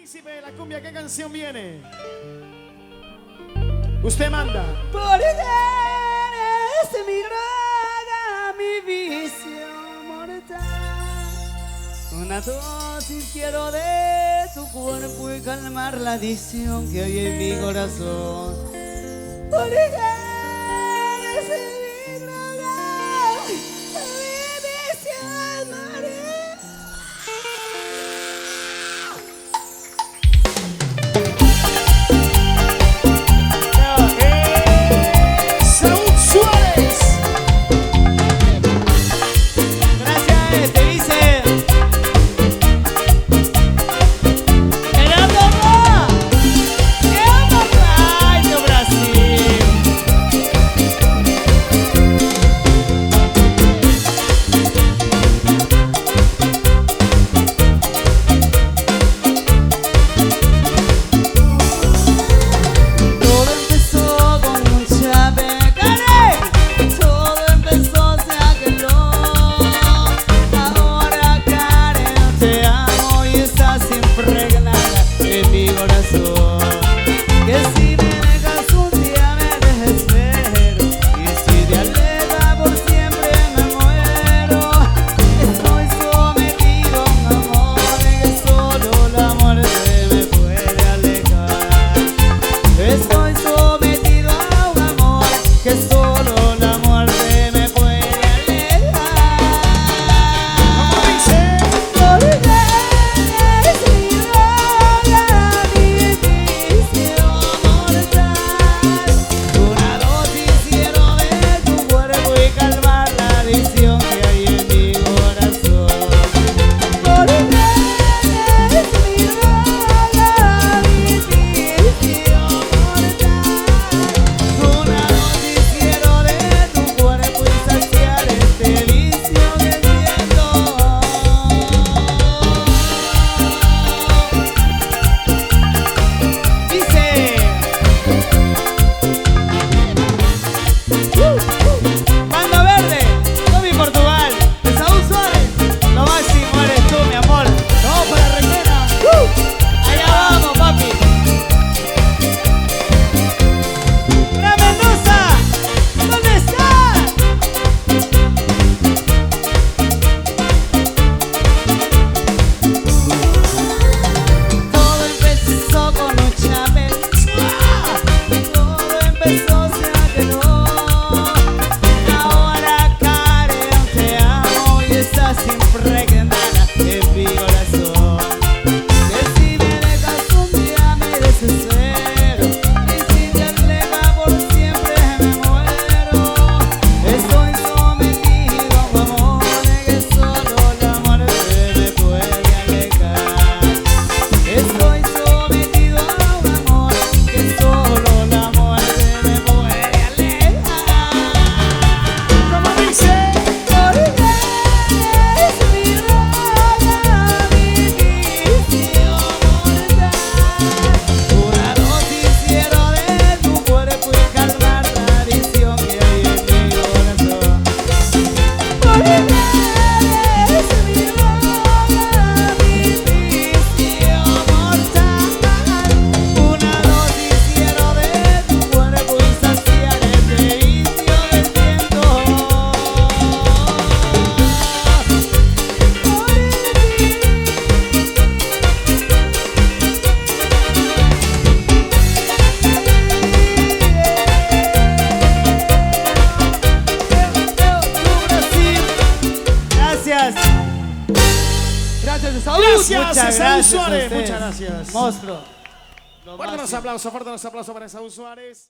Príncipe de la cumbia, ¿qué canción viene? Usted manda. Por eres mi droga, mi vicio mortal. Una dosis quiero de tu cuerpo y calmar la adicción que hay en mi corazón. Por eres mi droga, mi vicio mortal. Gracias, Esaú Suárez. Muchas gracias. Monstruo. Fuerte los aplausos para Esaú Suárez.